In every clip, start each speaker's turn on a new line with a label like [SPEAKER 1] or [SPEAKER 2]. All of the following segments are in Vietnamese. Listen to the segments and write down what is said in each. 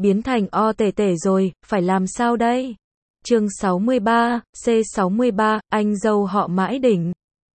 [SPEAKER 1] biến thành O tể tể rồi, phải làm sao đây? Chương 63, C63, anh dâu họ mãi đỉnh.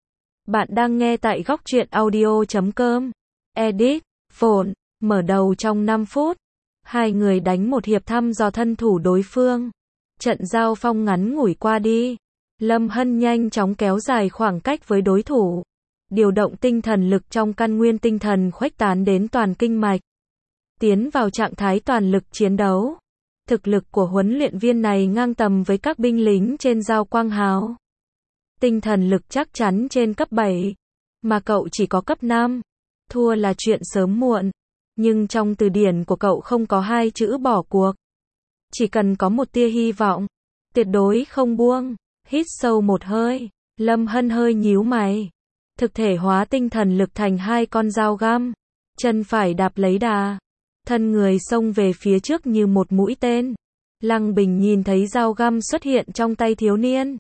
[SPEAKER 1] Bạn đang nghe tại góc truyện audio.com. Edit, phone, mở đầu trong 5 phút. Hai người đánh một hiệp thăm dò thân thủ đối phương. Trận giao phong ngắn ngủi qua đi. Lâm Hân nhanh chóng kéo dài khoảng cách với đối thủ. Điều động tinh thần lực trong căn nguyên tinh thần khuếch tán đến toàn kinh mạch. Tiến vào trạng thái toàn lực chiến đấu. Thực lực của huấn luyện viên này ngang tầm với các binh lính trên Giao Quang Hào. Tinh thần lực chắc chắn trên cấp 7, mà cậu chỉ có cấp 5. Thua là chuyện sớm muộn, nhưng trong từ điển của cậu không có hai chữ bỏ cuộc. Chỉ cần có một tia hy vọng, tuyệt đối không buông. Hít sâu một hơi, Lâm Hân hơi nhíu mày. Thực thể hóa tinh thần lực thành hai con dao găm, chân phải đạp lấy đà, thân người xông về phía trước như một mũi tên. Lăng Bình nhìn thấy dao găm xuất hiện trong tay thiếu niên,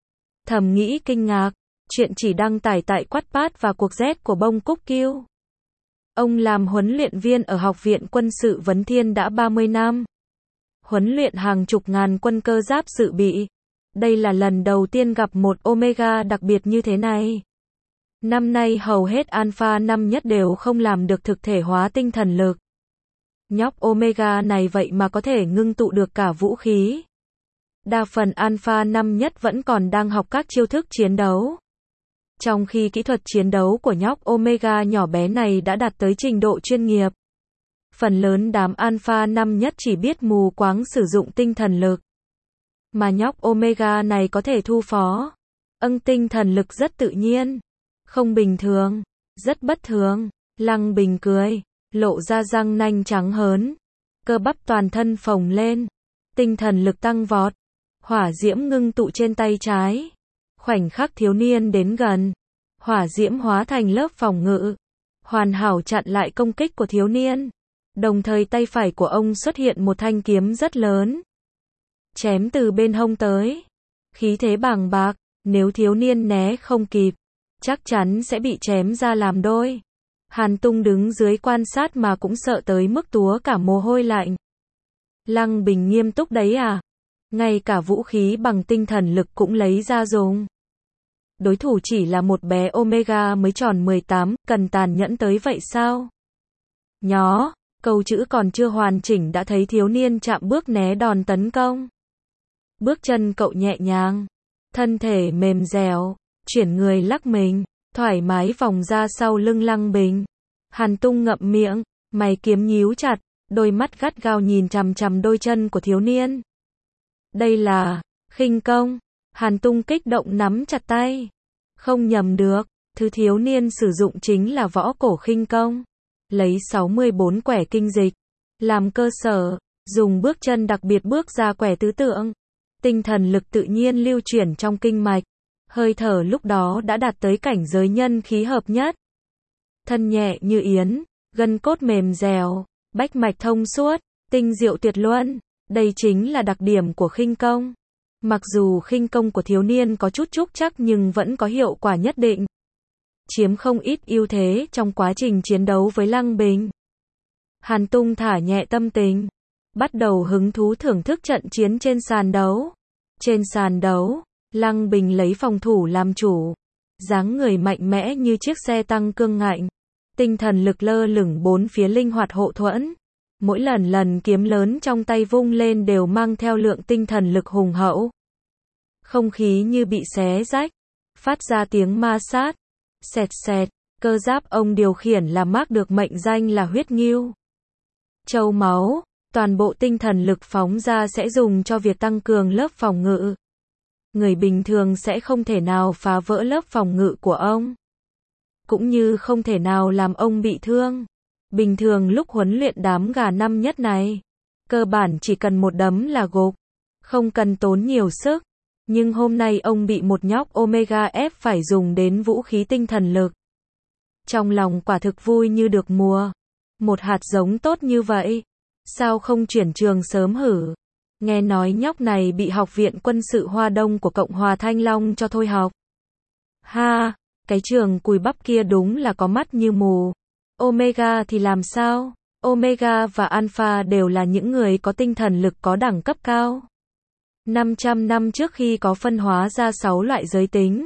[SPEAKER 1] thầm nghĩ kinh ngạc. Chuyện chỉ đăng tải tại Wattpad và cuộc Z của Bông Cúc Kiêu. Ông làm huấn luyện viên ở Học viện Quân sự Vấn Thiên đã 30 năm. Huấn luyện hàng chục ngàn quân cơ giáp dự bị. Đây là lần đầu tiên gặp một Omega đặc biệt như thế này. Năm nay hầu hết Alpha 5 nhất đều không làm được thực thể hóa tinh thần lực. Nhóc Omega này vậy mà có thể ngưng tụ được cả vũ khí. Đa phần Alpha 5 nhất vẫn còn đang học các chiêu thức chiến đấu. Trong khi kỹ thuật chiến đấu của nhóc Omega nhỏ bé này đã đạt tới trình độ chuyên nghiệp. Phần lớn đám Alpha 5 nhất chỉ biết mù quáng sử dụng tinh thần lực. Mà nhóc Omega này có thể thu phó. Tinh thần lực rất tự nhiên. Không bình thường. Rất bất thường. Lăng Bình cười. Lộ ra răng nanh trắng hớn. Cơ bắp toàn thân phồng lên. Tinh thần lực tăng vọt. Hỏa diễm ngưng tụ trên tay trái. Khoảnh khắc thiếu niên đến gần. Hỏa diễm hóa thành lớp phòng ngự. Hoàn hảo chặn lại công kích của thiếu niên. Đồng thời tay phải của ông xuất hiện một thanh kiếm rất lớn. Chém từ bên hông tới. Khí thế bàng bạc. Nếu thiếu niên né không kịp, chắc chắn sẽ bị chém ra làm đôi. Hàn Tung đứng dưới quan sát mà cũng sợ tới mức túa cả mồ hôi lạnh. Lăng Bình nghiêm túc đấy à? Ngay cả vũ khí bằng tinh thần lực cũng lấy ra dùng. Đối thủ chỉ là một bé Omega mới tròn 18, cần tàn nhẫn tới vậy sao? Nhó, câu chữ còn chưa hoàn chỉnh đã thấy thiếu niên chạm bước né đòn tấn công. Bước chân cậu nhẹ nhàng, thân thể mềm dẻo, chuyển người lắc mình, thoải mái vòng ra sau lưng Lăng Bình. Hàn Tung ngậm miệng, mày kiếm nhíu chặt, đôi mắt gắt gao nhìn chằm chằm đôi chân của thiếu niên. Đây là khinh công. Hàn Tung kích động nắm chặt tay. Không nhầm được, thứ thiếu niên sử dụng chính là võ cổ khinh công. Lấy 64 quẻ kinh dịch làm cơ sở, dùng bước chân đặc biệt bước ra quẻ tứ tượng. Tinh thần lực tự nhiên lưu chuyển trong kinh mạch. Hơi thở lúc đó đã đạt tới cảnh giới nhân khí hợp nhất. Thân nhẹ như yến, gân cốt mềm dẻo, bách mạch thông suốt, tinh diệu tuyệt luân. Đây chính là đặc điểm của khinh công. Mặc dù khinh công của thiếu niên có chút trúc trắc nhưng vẫn có hiệu quả nhất định. Chiếm không ít ưu thế trong quá trình chiến đấu với Lăng Bình. Hàn Tung thả nhẹ tâm tình. Bắt đầu hứng thú thưởng thức trận chiến trên sàn đấu. Trên sàn đấu, Lăng Bình lấy phòng thủ làm chủ. Dáng người mạnh mẽ như chiếc xe tăng cương ngạnh. Tinh thần lực lơ lửng bốn phía linh hoạt hộ thuẫn. Mỗi lần kiếm lớn trong tay vung lên đều mang theo lượng tinh thần lực hùng hậu. Không khí như bị xé rách, phát ra tiếng ma sát. Xẹt xẹt, cơ giáp ông điều khiển là Mark được mệnh danh là huyết ngưu. Châu máu, toàn bộ tinh thần lực phóng ra sẽ dùng cho việc tăng cường lớp phòng ngự. Người bình thường sẽ không thể nào phá vỡ lớp phòng ngự của ông. Cũng như không thể nào làm ông bị thương. Bình thường lúc huấn luyện đám gà năm nhất này, cơ bản chỉ cần một đấm là gục, không cần tốn nhiều sức. Nhưng hôm nay ông bị một nhóc Omega ép phải dùng đến vũ khí tinh thần lực. Trong lòng quả thực vui như được mùa. Một hạt giống tốt như vậy, sao không chuyển trường sớm hử? Nghe nói nhóc này bị Học viện Quân sự Hoa Đông của Cộng hòa Thanh Long cho thôi học. Ha, cái trường cùi bắp kia đúng là có mắt như mù. Omega thì làm sao? Omega và Alpha đều là những người có tinh thần lực có đẳng cấp cao. 500 năm trước khi có phân hóa ra 6 loại giới tính,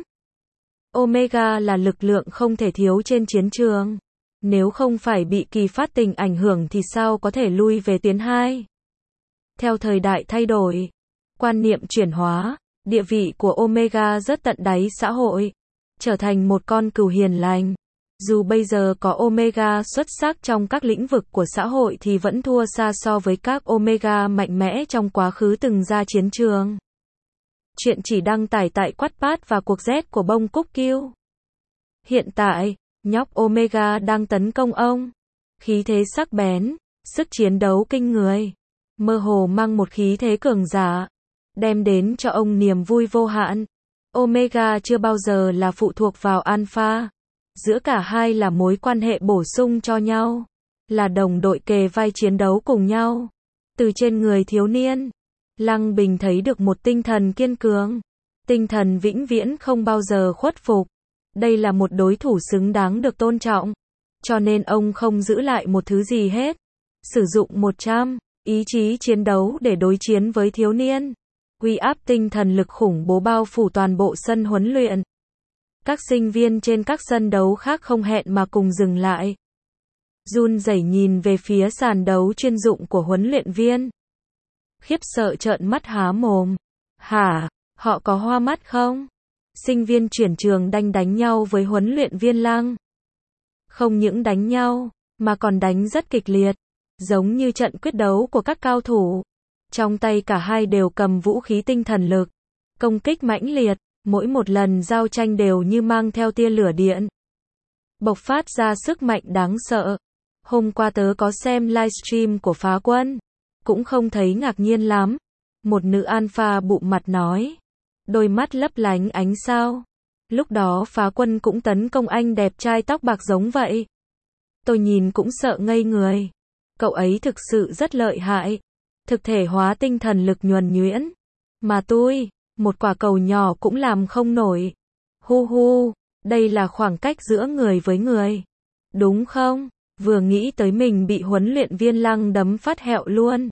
[SPEAKER 1] Omega là lực lượng không thể thiếu trên chiến trường. Nếu không phải bị kỳ phát tình ảnh hưởng thì sao có thể lui về tiến 2. Theo thời đại thay đổi, quan niệm chuyển hóa, địa vị của Omega rất tận đáy xã hội, trở thành một con cừu hiền lành. Dù bây giờ có Omega xuất sắc trong các lĩnh vực của xã hội thì vẫn thua xa so với các Omega mạnh mẽ trong quá khứ từng ra chiến trường. Chuyện chỉ đăng tải tại Wattpad và cuộc Z của bông cúc kiêu. Hiện tại, nhóc Omega đang tấn công ông. Khí thế sắc bén, sức chiến đấu kinh người, mơ hồ mang một khí thế cường giả, đem đến cho ông niềm vui vô hạn. Omega chưa bao giờ là phụ thuộc vào Alpha. Giữa cả hai là mối quan hệ bổ sung cho nhau, là đồng đội kề vai chiến đấu cùng nhau. Từ trên người thiếu niên, Lăng Bình thấy được một tinh thần kiên cường, tinh thần vĩnh viễn không bao giờ khuất phục. Đây là một đối thủ xứng đáng được tôn trọng, cho nên ông không giữ lại một thứ gì hết. Sử dụng 100 ý chí chiến đấu để đối chiến với thiếu niên. Uy áp tinh thần lực khủng bố bao phủ toàn bộ sân huấn luyện. Các sinh viên trên các sân đấu khác không hẹn mà cùng dừng lại, run rẩy nhìn về phía sàn đấu chuyên dụng của huấn luyện viên. Khiếp sợ trợn mắt há mồm. Hả, họ có hoa mắt không? Sinh viên chuyển trường đánh nhau với huấn luyện viên Lăng. Không những đánh nhau, mà còn đánh rất kịch liệt, giống như trận quyết đấu của các cao thủ. Trong tay cả hai đều cầm vũ khí tinh thần lực, công kích mãnh liệt, mỗi một lần giao tranh đều như mang theo tia lửa điện, bộc phát ra sức mạnh đáng sợ. Hôm qua tớ có xem livestream của Phá Quân, cũng không thấy ngạc nhiên lắm. Một nữ alpha bụng mặt nói, đôi mắt lấp lánh ánh sao. Lúc đó Phá Quân cũng tấn công anh đẹp trai tóc bạc giống vậy. Tôi nhìn cũng sợ ngây người. Cậu ấy thực sự rất lợi hại, thực thể hóa tinh thần lực nhuần nhuyễn, mà tôi, một quả cầu nhỏ cũng làm không nổi. Hu hu, đây là khoảng cách giữa người với người, đúng không? Vừa nghĩ tới mình bị huấn luyện viên Lăng đấm phát hẹo luôn.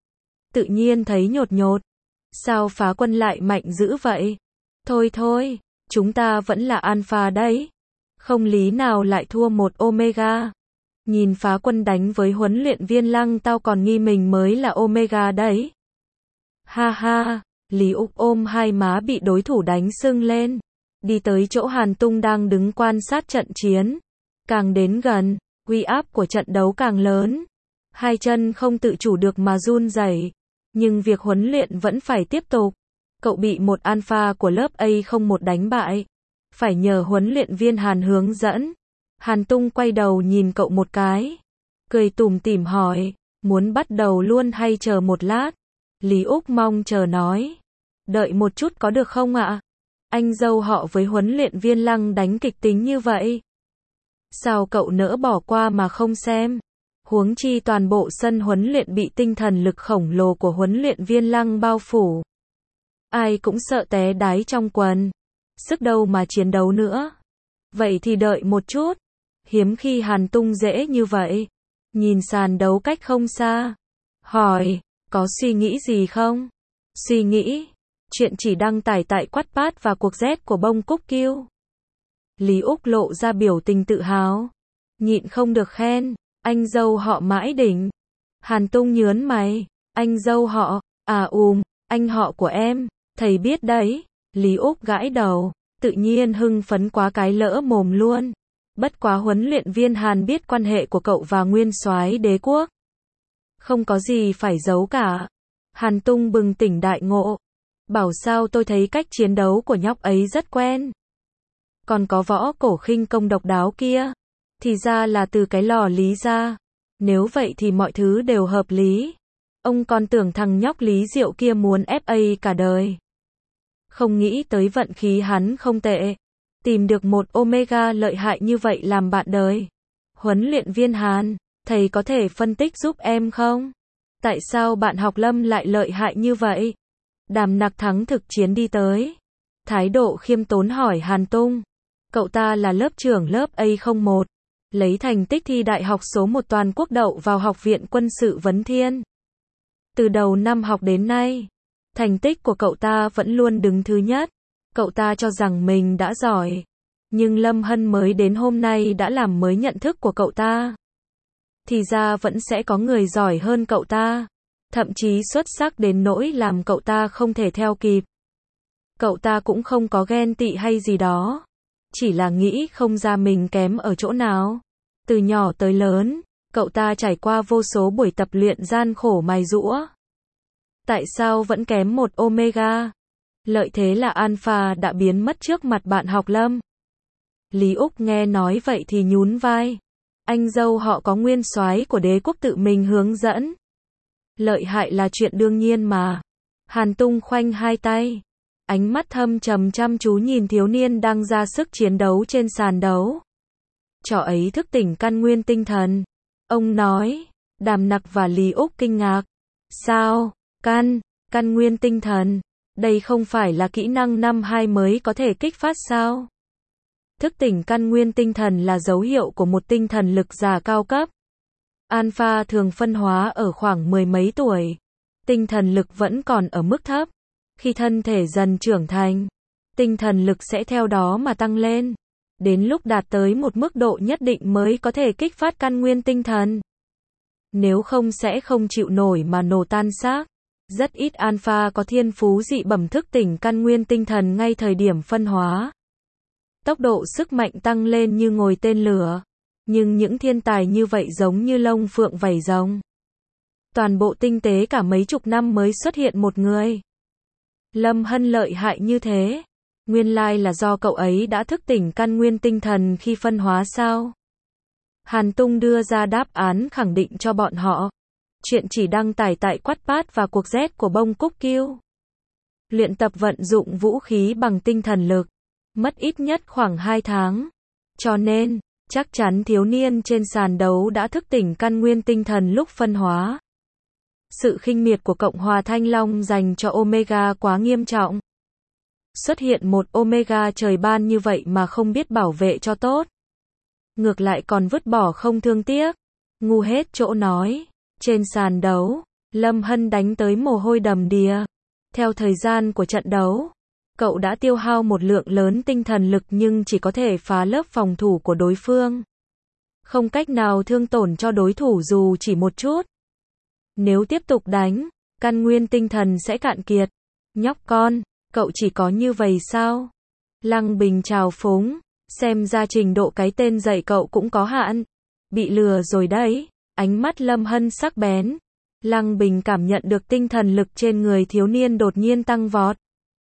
[SPEAKER 1] Tự nhiên thấy nhột nhột. Sao Phá Quân lại mạnh dữ vậy? Thôi thôi, chúng ta vẫn là Alpha đấy. Không lý nào lại thua một Omega. Nhìn Phá Quân đánh với huấn luyện viên Lăng tao còn nghi mình mới là Omega đấy. Ha ha, Lý Úc ôm hai má bị đối thủ đánh sưng lên. Đi tới chỗ Hàn Tung đang đứng quan sát trận chiến. Càng đến gần, uy áp của trận đấu càng lớn. Hai chân không tự chủ được mà run rẩy. Nhưng việc huấn luyện vẫn phải tiếp tục. Cậu bị một alpha của lớp A01 đánh bại. Phải nhờ huấn luyện viên Hàn hướng dẫn. Hàn Tung quay đầu nhìn cậu một cái, cười tủm tỉm hỏi, muốn bắt đầu luôn hay chờ một lát? Lý Úc mong chờ nói, đợi một chút có được không ạ? Anh dâu họ với huấn luyện viên Lăng đánh kịch tính như vậy. Sao cậu nỡ bỏ qua mà không xem? Huống chi toàn bộ sân huấn luyện bị tinh thần lực khổng lồ của huấn luyện viên Lăng bao phủ. Ai cũng sợ té đái trong quần. Sức đâu mà chiến đấu nữa. Vậy thì đợi một chút. Hiếm khi Hàn Tung dễ như vậy. Nhìn sàn đấu cách không xa. Hỏi, có suy nghĩ gì không? Suy nghĩ. Chuyện chỉ đăng tải tại Wattpad và cuộc Z của bông cúc kiêu. Lý Úc lộ ra biểu tình tự hào. Nhịn không được khen. Anh dâu họ mãi đỉnh. Hàn Tung nhớn mày. Anh dâu họ, anh họ của em. Thầy biết đấy. Lý Úc gãi đầu. Tự nhiên hưng phấn quá cái lỡ mồm luôn. Bất quá huấn luyện viên Hàn biết quan hệ của cậu và nguyên soái đế quốc. Không có gì phải giấu cả. Hàn Tung bừng tỉnh đại ngộ. Bảo sao tôi thấy cách chiến đấu của nhóc ấy rất quen. Còn có võ cổ khinh công độc đáo kia. Thì ra là từ cái lò Lý ra. Nếu vậy thì mọi thứ đều hợp lý. Ông còn tưởng thằng nhóc Lý Diệu kia muốn FA cả đời. Không nghĩ tới vận khí hắn không tệ. Tìm được một Omega lợi hại như vậy làm bạn đời. Huấn luyện viên Hàn, thầy có thể phân tích giúp em không? Tại sao bạn học Lâm lại lợi hại như vậy? Đàm Nặc thắng thực chiến đi tới. Thái độ khiêm tốn hỏi Hàn Tung. Cậu ta là lớp trưởng lớp A01. lấy thành tích thi đại học số 1 toàn quốc đậu vào Học viện Quân sự Vấn Thiên. Từ đầu năm học đến nay, thành tích của cậu ta vẫn luôn đứng thứ nhất. Cậu ta cho rằng mình đã giỏi. Nhưng Lâm Hân mới đến hôm nay đã làm mới nhận thức của cậu ta. Thì ra vẫn sẽ có người giỏi hơn cậu ta. Thậm chí xuất sắc đến nỗi làm cậu ta không thể theo kịp. Cậu ta cũng không có ghen tị hay gì đó. Chỉ là nghĩ không ra mình kém ở chỗ nào. Từ nhỏ tới lớn, cậu ta trải qua vô số buổi tập luyện gian khổ mài giũa. Tại sao vẫn kém một Omega? Lợi thế là Alpha đã biến mất trước mặt bạn học Lâm. Lý Úc nghe nói vậy thì nhún vai. Anh dâu họ có nguyên soái của đế quốc tự mình hướng dẫn. Lợi hại là chuyện đương nhiên mà. Hàn Tung khoanh hai tay. Ánh mắt thâm trầm chăm chú nhìn thiếu niên đang ra sức chiến đấu trên sàn đấu. Trò ấy thức tỉnh căn nguyên tinh thần. Ông nói. Đàm Nặc và Lý Úc kinh ngạc. Sao? Căn nguyên tinh thần. Đây không phải là kỹ năng năm 2 mới có thể kích phát sao? Thức tỉnh căn nguyên tinh thần là dấu hiệu của một tinh thần lực giả cao cấp. Alpha thường phân hóa ở khoảng 10 mấy tuổi. Tinh thần lực vẫn còn ở mức thấp. Khi thân thể dần trưởng thành, tinh thần lực sẽ theo đó mà tăng lên. Đến lúc đạt tới một mức độ nhất định mới có thể kích phát căn nguyên tinh thần. Nếu không sẽ không chịu nổi mà nổ tan xác. Rất ít Alpha có thiên phú dị bẩm thức tỉnh căn nguyên tinh thần ngay thời điểm phân hóa. Tốc độ sức mạnh tăng lên như ngồi tên lửa. Nhưng những thiên tài như vậy giống như lông phượng vảy rồng. Toàn bộ tinh tế cả mấy chục năm mới xuất hiện một người. Lâm Hân lợi hại như thế. Nguyên lai là do cậu ấy đã thức tỉnh căn nguyên tinh thần khi phân hóa sao? Hàn Tung đưa ra đáp án khẳng định cho bọn họ. Chuyện chỉ đăng tải tại Wattpad và cuộc Z của Bông Cúc Kiêu. Luyện tập vận dụng vũ khí bằng tinh thần lực. Mất ít nhất khoảng 2 tháng. Cho nên, chắc chắn thiếu niên trên sàn đấu đã thức tỉnh căn nguyên tinh thần lúc phân hóa. Sự khinh miệt của Cộng hòa Thanh Long dành cho Omega quá nghiêm trọng. Xuất hiện một Omega trời ban như vậy mà không biết bảo vệ cho tốt. Ngược lại còn vứt bỏ không thương tiếc. Ngu hết chỗ nói. Trên sàn đấu, Lâm Hân đánh tới mồ hôi đầm đìa. Theo thời gian của trận đấu, cậu đã tiêu hao một lượng lớn tinh thần lực nhưng chỉ có thể phá lớp phòng thủ của đối phương. Không cách nào thương tổn cho đối thủ dù chỉ một chút. Nếu tiếp tục đánh, căn nguyên tinh thần sẽ cạn kiệt. Nhóc con, cậu chỉ có như vậy sao? Lăng Bình trào phúng, xem ra trình độ cái tên dạy cậu cũng có hạn. Bị lừa rồi đấy. Ánh mắt Lâm Hân sắc bén. Lăng Bình cảm nhận được tinh thần lực trên người thiếu niên đột nhiên tăng vọt.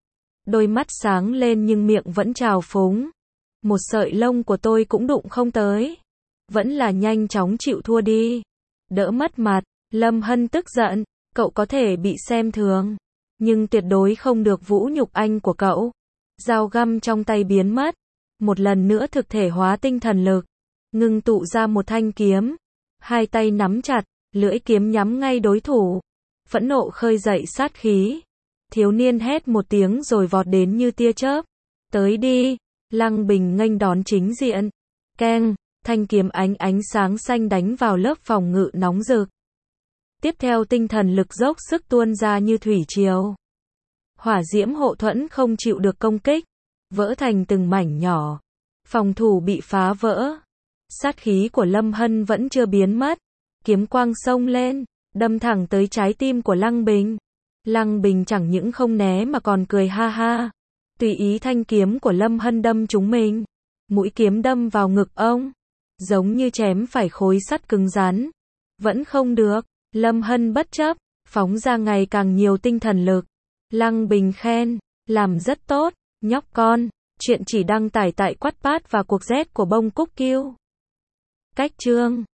[SPEAKER 1] Đôi mắt sáng lên nhưng miệng vẫn trào phúng. Một sợi lông của tôi cũng đụng không tới. Vẫn là nhanh chóng chịu thua đi. Đỡ mất mặt. Lâm Hân tức giận. Cậu có thể bị xem thường. Nhưng tuyệt đối không được vũ nhục anh của cậu. Dao găm trong tay biến mất. Một lần nữa thực thể hóa tinh thần lực. Ngưng tụ ra một thanh kiếm. Hai tay nắm chặt, lưỡi kiếm nhắm ngay đối thủ. Phẫn nộ khơi dậy sát khí. Thiếu niên hét một tiếng rồi vọt đến như tia chớp. Tới đi. Lăng Bình nghênh đón chính diện. Keng, thanh kiếm ánh sáng xanh đánh vào lớp phòng ngự nóng rực. Tiếp theo tinh thần lực dốc sức tuôn ra như thủy triều. Hỏa diễm hộ thuẫn không chịu được công kích. Vỡ thành từng mảnh nhỏ. Phòng thủ bị phá vỡ. Sát khí của Lâm Hân vẫn chưa biến mất. Kiếm quang xông lên, đâm thẳng tới trái tim của Lăng Bình. Lăng Bình chẳng những không né mà còn cười ha ha. Tùy ý thanh kiếm của Lâm Hân đâm trúng mình. Mũi kiếm đâm vào ngực ông. Giống như chém phải khối sắt cứng rắn. Vẫn không được. Lâm Hân bất chấp, phóng ra ngày càng nhiều tinh thần lực. Lăng Bình khen, làm rất tốt, nhóc con. Chuyện chỉ đăng tải tại Wattpad và cuộc Z của Bông Cúc Kiêu. Cách chương